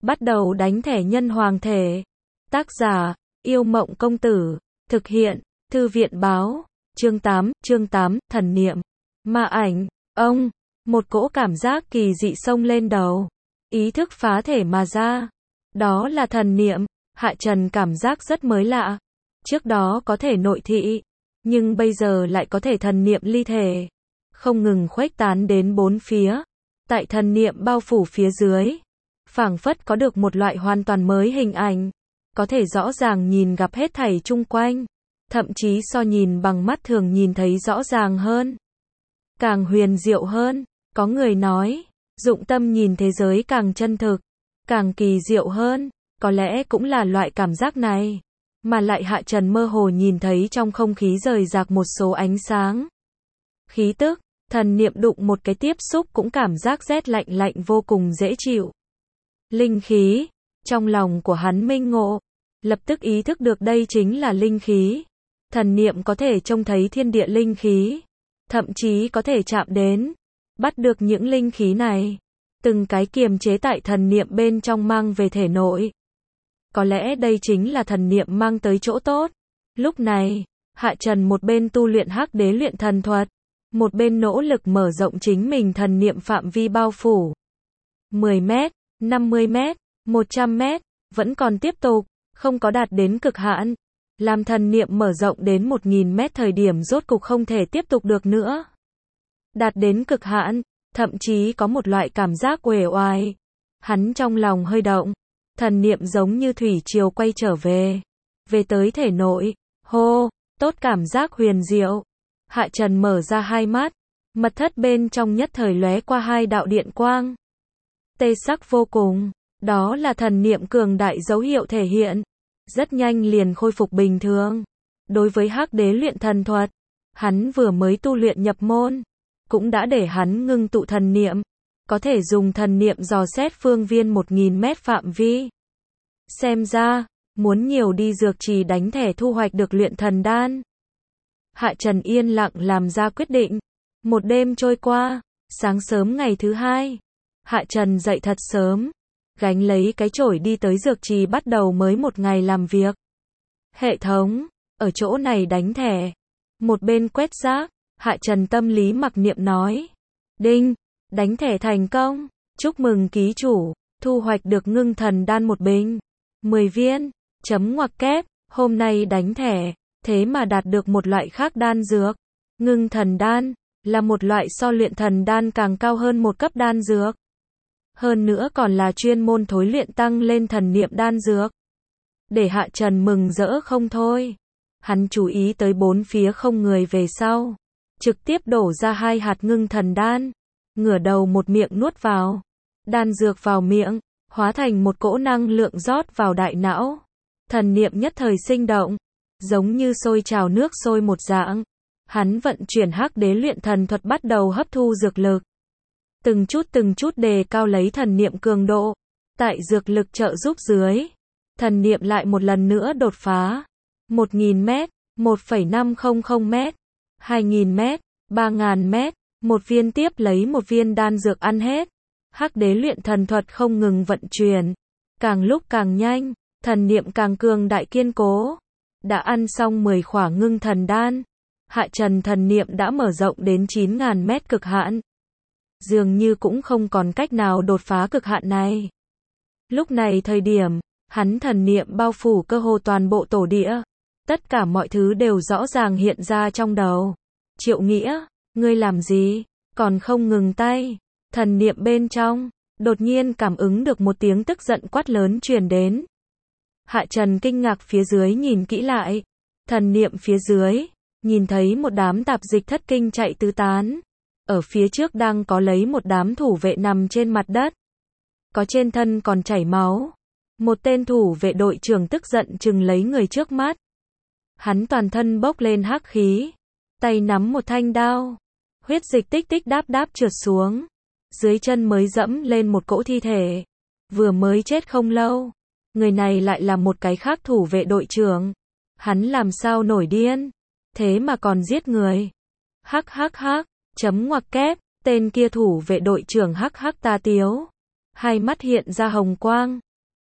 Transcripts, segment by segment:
Bắt đầu đánh thẻ nhân hoàng thể. Tác giả, Yêu Mộng Công Tử. Thực hiện, Thư viện Báo. Chương 8, thần niệm. Ma ảnh, ông, một cỗ cảm giác kỳ dị xông lên đầu. Ý thức phá thể mà ra. Đó là thần niệm. Hạ Trần cảm giác rất mới lạ. Trước đó có thể nội thị, nhưng bây giờ lại có thể thần niệm ly thể. Không ngừng khuếch tán đến bốn phía. Tại thần niệm bao phủ phía dưới, phảng phất có được một loại hoàn toàn mới hình ảnh. Có thể rõ ràng nhìn gặp hết thảy chung quanh. Thậm chí so nhìn bằng mắt thường nhìn thấy rõ ràng hơn. Càng huyền diệu hơn. Có người nói, dụng tâm nhìn thế giới càng chân thực, càng kỳ diệu hơn. Có lẽ cũng là loại cảm giác này. Mà lại Hạ Trần mơ hồ nhìn thấy trong không khí rời rạc một số ánh sáng. Khí tức, thần niệm đụng một cái tiếp xúc cũng cảm giác rét lạnh lạnh vô cùng dễ chịu. Linh khí, trong lòng của hắn minh ngộ, lập tức ý thức được đây chính là linh khí. Thần niệm có thể trông thấy thiên địa linh khí, thậm chí có thể chạm đến, bắt được những linh khí này, từng cái kiềm chế tại thần niệm bên trong mang về thể nội. Có lẽ đây chính là thần niệm mang tới chỗ tốt. Lúc này, Hạ Trần một bên tu luyện Hắc Đế luyện thần thuật, một bên nỗ lực mở rộng chính mình thần niệm phạm vi bao phủ. 10 mét, 50 mét, 100 mét, vẫn còn tiếp tục, không có đạt đến cực hạn. Làm thần niệm mở rộng đến 1000 mét thời điểm rốt cục không thể tiếp tục được nữa. Đạt đến cực hạn, thậm chí có một loại cảm giác uể oải. Hắn trong lòng hơi động, thần niệm giống như thủy triều quay trở về. Về tới thể nội, hô, tốt cảm giác huyền diệu. Hạ Trần mở ra hai mắt, mật thất bên trong nhất thời lóe qua hai đạo điện quang. Tê sắc vô cùng, đó là thần niệm cường đại dấu hiệu thể hiện. Rất nhanh liền khôi phục bình thường. Đối với Hắc Đế luyện thần thuật, hắn vừa mới tu luyện nhập môn, cũng đã để hắn ngưng tụ thần niệm, có thể dùng thần niệm dò xét phương viên 1000 mét phạm vi. Xem ra, muốn nhiều đi dược trì đánh thẻ thu hoạch được luyện thần đan. Hạ Trần yên lặng làm ra quyết định. Một đêm trôi qua, sáng sớm ngày thứ hai, Hạ Trần dậy thật sớm, gánh lấy cái chổi đi tới dược trì bắt đầu mới một ngày làm việc. Hệ thống, ở chỗ này đánh thẻ. Một bên quét rác, Hạ Trần tâm lý mặc niệm nói. Đinh, đánh thẻ thành công. Chúc mừng ký chủ, thu hoạch được ngưng thần đan một bình. 10 viên, chấm ngoặc kép, hôm nay đánh thẻ, thế mà đạt được một loại khác đan dược. Ngưng thần đan, là một loại so luyện thần đan càng cao hơn một cấp đan dược. Hơn nữa còn là chuyên môn thối luyện tăng lên thần niệm đan dược. Để Hạ Trần mừng rỡ không thôi. Hắn chú ý tới bốn phía không người về sau. Trực tiếp đổ ra 2 hạt ngưng thần đan. Ngửa đầu một miệng nuốt vào. Đan dược vào miệng, hóa thành một cỗ năng lượng rót vào đại não. Thần niệm nhất thời sinh động, giống như sôi trào nước sôi một dạng. Hắn vận chuyển Hắc Đế luyện thần thuật bắt đầu hấp thu dược lực. Từng chút đề cao lấy thần niệm cường độ. Tại dược lực trợ giúp dưới, thần niệm lại một lần nữa đột phá. 1000 mét, 1,500 mét, 2000 mét, 3000 mét, một viên tiếp lấy một viên đan dược ăn hết. Hắc Đế luyện thần thuật không ngừng vận chuyển, càng lúc càng nhanh, thần niệm càng cường đại kiên cố. Đã ăn xong 10 khỏa ngưng thần đan, Hạ Trần thần niệm đã mở rộng đến 9000 mét cực hạn. Dường như cũng không còn cách nào đột phá cực hạn này. Lúc này thời điểm, hắn thần niệm bao phủ cơ hồ toàn bộ tổ địa. Tất cả mọi thứ đều rõ ràng hiện ra trong đầu. Triệu Nghĩa, ngươi làm gì? Còn không ngừng tay. Thần niệm bên trong, đột nhiên cảm ứng được một tiếng tức giận quát lớn truyền đến. Hạ Trần kinh ngạc phía dưới nhìn kỹ lại. Thần niệm phía dưới, nhìn thấy một đám tạp dịch thất kinh chạy tứ tán. Ở phía trước đang có lấy một đám thủ vệ nằm trên mặt đất. Có trên thân còn chảy máu. Một tên thủ vệ đội trưởng tức giận chừng lấy người trước mắt. Hắn toàn thân bốc lên hắc khí. Tay nắm một thanh đao. Huyết dịch tích tích đáp đáp trượt xuống. Dưới chân mới dẫm lên một cỗ thi thể. Vừa mới chết không lâu. Người này lại là một cái khác thủ vệ đội trưởng. Hắn làm sao nổi điên. Thế mà còn giết người. Hắc hắc hắc. Chấm ngoặc kép, tên kia thủ vệ đội trưởng hắc hắc ta tiếu. Hai mắt hiện ra hồng quang,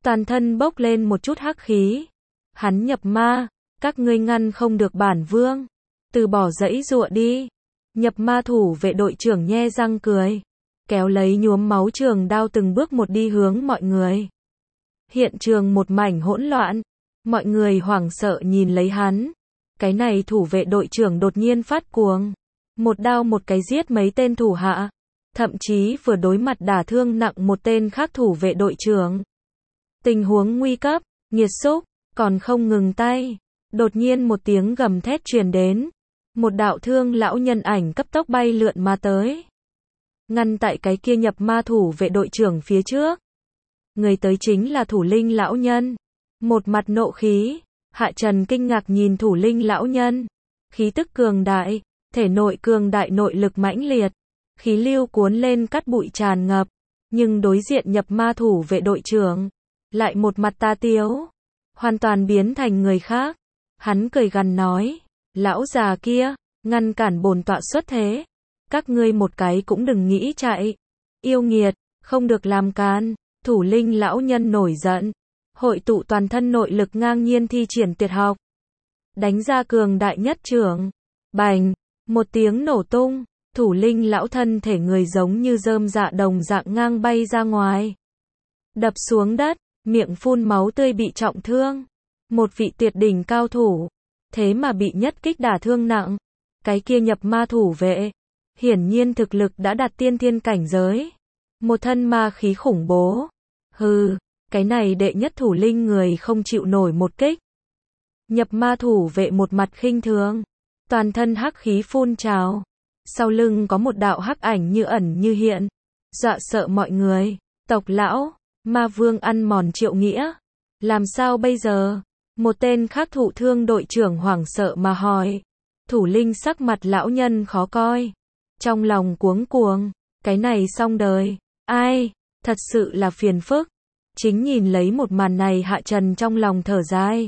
toàn thân bốc lên một chút hắc khí. Hắn nhập ma, các ngươi ngăn không được bản vương, từ bỏ giãy giụa đi. Nhập ma thủ vệ đội trưởng nhe răng cười, kéo lấy nhuốm máu trường đao từng bước một đi hướng mọi người. Hiện trường một mảnh hỗn loạn, mọi người hoảng sợ nhìn lấy hắn. Cái này thủ vệ đội trưởng đột nhiên phát cuồng, một đao một cái giết mấy tên thủ hạ, thậm chí vừa đối mặt đả thương nặng một tên khác thủ vệ đội trưởng. Tình huống nguy cấp, nghiệt xúc, còn không ngừng tay. Đột nhiên một tiếng gầm thét truyền đến, một đạo thương lão nhân ảnh cấp tốc bay lượn mà tới, ngăn tại cái kia nhập ma thủ vệ đội trưởng phía trước. Người tới chính là thủ linh lão nhân, một mặt nộ khí. Hạ Trần kinh ngạc nhìn thủ linh lão nhân, khí tức cường đại, thể nội cường đại nội lực mãnh liệt, khí lưu cuốn lên cát bụi tràn ngập, nhưng đối diện nhập ma thủ vệ đội trưởng, lại một mặt ta tiếu, hoàn toàn biến thành người khác. Hắn cười gằn nói, lão già kia, ngăn cản bổn tọa xuất thế, các ngươi một cái cũng đừng nghĩ chạy, yêu nghiệt, không được làm can. Thủ linh lão nhân nổi giận, hội tụ toàn thân nội lực ngang nhiên thi triển tuyệt học, đánh ra cường đại nhất chưởng. Bành, một tiếng nổ tung, thủ linh lão thân thể người giống như rơm dạ đồng dạng ngang bay ra ngoài, đập xuống đất, miệng phun máu tươi bị trọng thương. Một vị tuyệt đỉnh cao thủ, thế mà bị nhất kích đả thương nặng. Cái kia nhập ma thủ vệ, hiển nhiên thực lực đã đạt tiên thiên cảnh giới, một thân ma khí khủng bố. Hừ, cái này đệ nhất thủ linh người không chịu nổi một kích. Nhập ma thủ vệ một mặt khinh thường, toàn thân hắc khí phun trào, sau lưng có một đạo hắc ảnh như ẩn như hiện, dọa sợ mọi người. Tộc lão, ma vương ăn mòn Triệu Nghĩa, làm sao bây giờ? Một tên khác thụ thương đội trưởng hoảng sợ mà hỏi. Thủ linh sắc mặt lão nhân khó coi, trong lòng cuống cuồng, cái này xong đời, ai, thật sự là phiền phức. Chính nhìn lấy một màn này Hạ Trần trong lòng thở dài.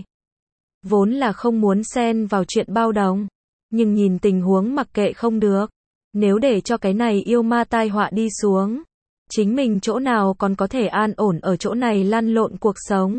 Vốn là không muốn xen vào chuyện bao đồng, nhưng nhìn tình huống mặc kệ không được. Nếu để cho cái này yêu ma tai họa đi xuống, chính mình chỗ nào còn có thể an ổn ở chỗ này lăn lộn cuộc sống.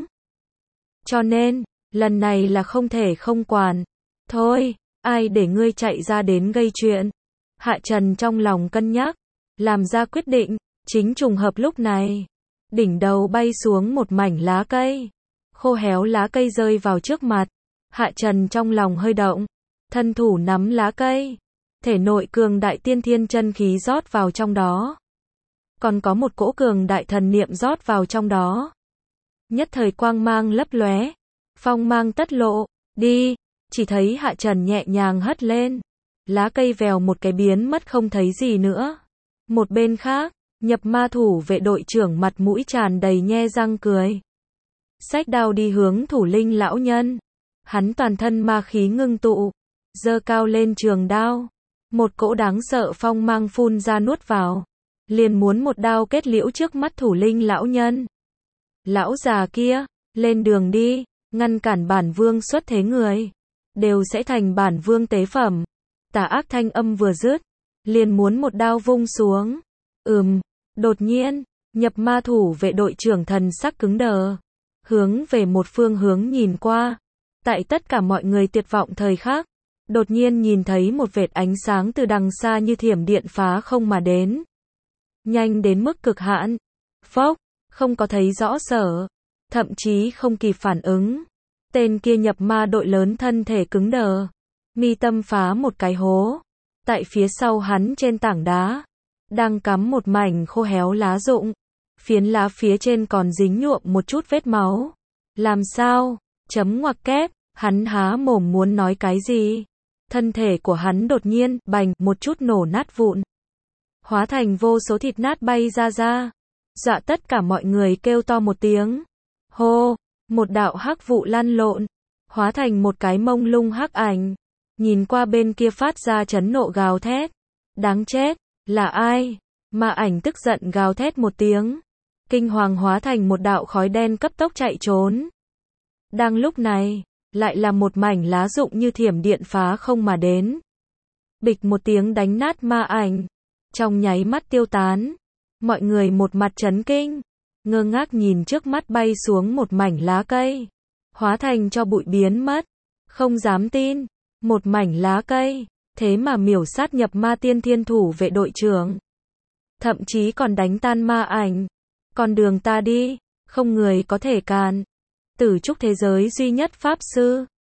Cho nên, lần này là không thể không quản. Thôi, ai để ngươi chạy ra đến gây chuyện. Hạ Trần trong lòng cân nhắc, làm ra quyết định. Chính trùng hợp lúc này, đỉnh đầu bay xuống một mảnh lá cây, khô héo lá cây rơi vào trước mặt. Hạ Trần trong lòng hơi động, thân thủ nắm lá cây, thể nội cường đại tiên thiên chân khí rót vào trong đó, còn có một cỗ cường đại thần niệm rót vào trong đó. Nhất thời quang mang lấp lóe, phong mang tất lộ, đi, chỉ thấy Hạ Trần nhẹ nhàng hất lên, lá cây vèo một cái biến mất không thấy gì nữa. Một bên khác, nhập ma thủ vệ đội trưởng mặt mũi tràn đầy nhe răng cười, xách đao đi hướng thủ linh lão nhân. Hắn toàn thân ma khí ngưng tụ, giơ cao lên trường đao, một cỗ đáng sợ phong mang phun ra nuốt vào, liền muốn một đao kết liễu trước mắt thủ linh lão nhân. Lão già kia, lên đường đi, ngăn cản bản vương xuất thế người, đều sẽ thành bản vương tế phẩm. Tà ác thanh âm vừa dứt, liền muốn một đao vung xuống. Đột nhiên, nhập ma thủ vệ đội trưởng thần sắc cứng đờ, hướng về một phương hướng nhìn qua. Tại tất cả mọi người tuyệt vọng thời khắc, đột nhiên nhìn thấy một vệt ánh sáng từ đằng xa như thiểm điện phá không mà đến. Nhanh đến mức cực hạn. Phốc, không có thấy rõ sở, thậm chí không kịp phản ứng. Tên kia nhập ma đội lớn thân thể cứng đờ, mi tâm phá một cái hố. Tại phía sau hắn trên tảng đá, đang cắm một mảnh khô héo lá rụng. Phiến lá phía trên còn dính nhuộm một chút vết máu. Làm sao? Chấm ngoặc kép, hắn há mồm muốn nói cái gì? Thân thể của hắn đột nhiên, bành, một chút nổ nát vụn. Hóa thành vô số thịt nát bay ra. Dọa tất cả mọi người kêu to một tiếng. Hô, một đạo hắc vụ lăn lộn, hóa thành một cái mông lung hắc ảnh. Nhìn qua bên kia phát ra chấn nộ gào thét. Đáng chết, là ai? Ma ảnh tức giận gào thét một tiếng. Kinh hoàng hóa thành một đạo khói đen cấp tốc chạy trốn. Đang lúc này, lại là một mảnh lá rụng như thiểm điện phá không mà đến. Bịch một tiếng đánh nát ma ảnh, trong nháy mắt tiêu tán. Mọi người một mặt chấn kinh, ngơ ngác nhìn trước mắt bay xuống một mảnh lá cây, hóa thành cho bụi biến mất, không dám tin, một mảnh lá cây, thế mà miểu sát nhập ma tiên thiên thủ vệ đội trưởng, thậm chí còn đánh tan ma ảnh, con đường ta đi, không người có thể cản, Tử Trúc thế giới duy nhất pháp sư.